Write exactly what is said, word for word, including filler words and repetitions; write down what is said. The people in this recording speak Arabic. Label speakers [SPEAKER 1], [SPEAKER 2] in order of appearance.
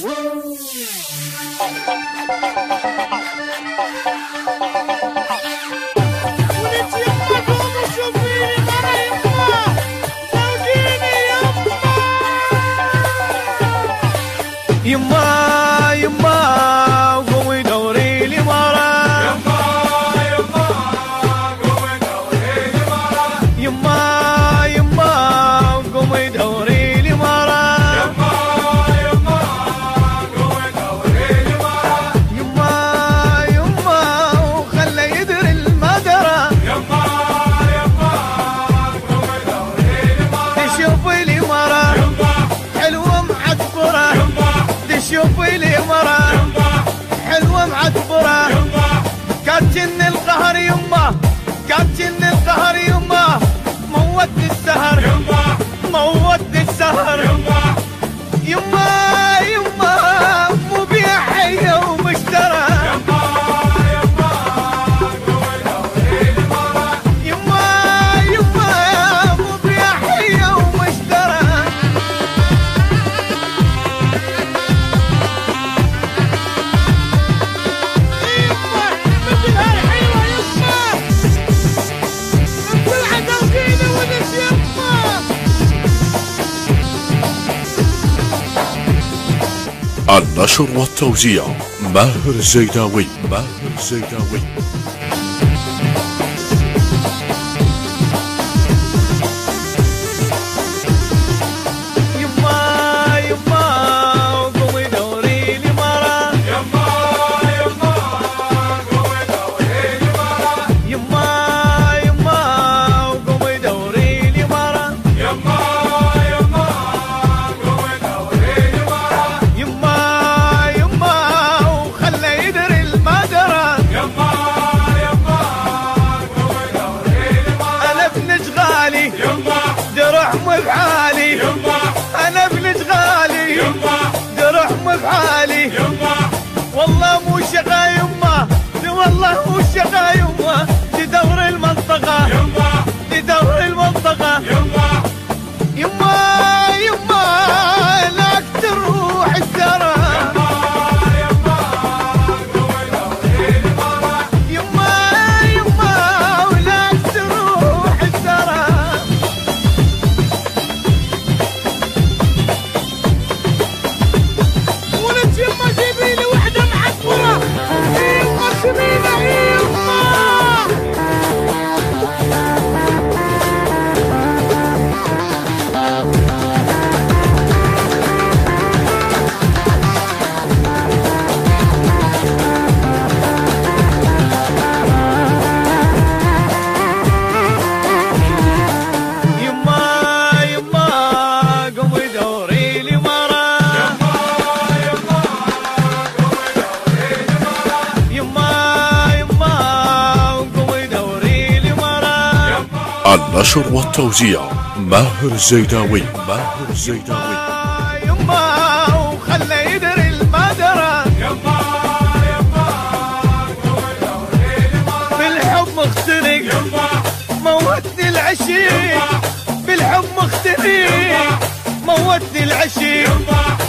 [SPEAKER 1] يما يما قومي دوري لي مرة،
[SPEAKER 2] يما يما قومي دوري لي مرة،
[SPEAKER 1] يما يما قومي دوري لي مرة،
[SPEAKER 2] يما يما قومي دوري لي مرة،
[SPEAKER 1] يما يما وخلى يدري المدرة،
[SPEAKER 2] يما يما قومي دوري لي مرة،
[SPEAKER 1] تشوفي لي مرة
[SPEAKER 2] يما
[SPEAKER 1] حلوة معطرة،
[SPEAKER 2] يما
[SPEAKER 1] تشوفي لي مرة
[SPEAKER 2] يما
[SPEAKER 1] حلوة معطرة،
[SPEAKER 2] يما
[SPEAKER 1] كاتشن القهر يما، كاتشن القهر يما، موت السهر
[SPEAKER 2] يما
[SPEAKER 1] موت السهر،
[SPEAKER 2] يما
[SPEAKER 1] يما يما مو بيها حية ومشترى،
[SPEAKER 2] يما يما قومي دوري لي مرة،
[SPEAKER 1] يما يما مو بيها حية ومشترى. يما مثلها الحلوة يما، مثل عدوكينا ولد يما.
[SPEAKER 3] النشر والتوزيع ماهر الزيداوي، ماهر الزيداوي.
[SPEAKER 1] يما يما قومي دوري لي مرة،
[SPEAKER 2] يما يما قومي دوري لي مرة،
[SPEAKER 1] يما يما قومي دوري لي مرة،
[SPEAKER 2] يما يما قومي دوري لي مرة،
[SPEAKER 1] يما يما وخلى يدري المدرة،
[SPEAKER 2] يما يما قومي دوري لي مرة،
[SPEAKER 1] أنا ابن شغالي
[SPEAKER 2] يما
[SPEAKER 1] درع مفعالي،
[SPEAKER 2] يما
[SPEAKER 1] أنا ابن شغالي
[SPEAKER 2] يما
[SPEAKER 1] درع مفعالي،
[SPEAKER 2] يما
[SPEAKER 1] والله مو شقا يما، والله مو شقا يما، تدور المنطقة
[SPEAKER 2] يما
[SPEAKER 1] تدور المنطقة،
[SPEAKER 2] يما
[SPEAKER 1] يما يما لك تروح الثرى،
[SPEAKER 2] يما قومي دوري لي مرة،
[SPEAKER 1] يما يما ولك تروح الثرى. ولد يما جيبي لي وحدة معطرة، يما سيبي لي يما. يما يما قومي دوري لي مرة،
[SPEAKER 2] يما يما قومي دوري لي مرة،
[SPEAKER 1] يما يما قومي دوري لي مرة،
[SPEAKER 2] يما
[SPEAKER 3] النشر والتوزيع ماهر الزيداوي، ماهر الزيداوي.
[SPEAKER 1] يما وخلى يدري المدرة،
[SPEAKER 2] يما يما قومي دوري لي مرة،
[SPEAKER 1] بالحب مختنق
[SPEAKER 2] يما
[SPEAKER 1] موتني العشيق، بالحب مختنق موتني العشيق،
[SPEAKER 2] يما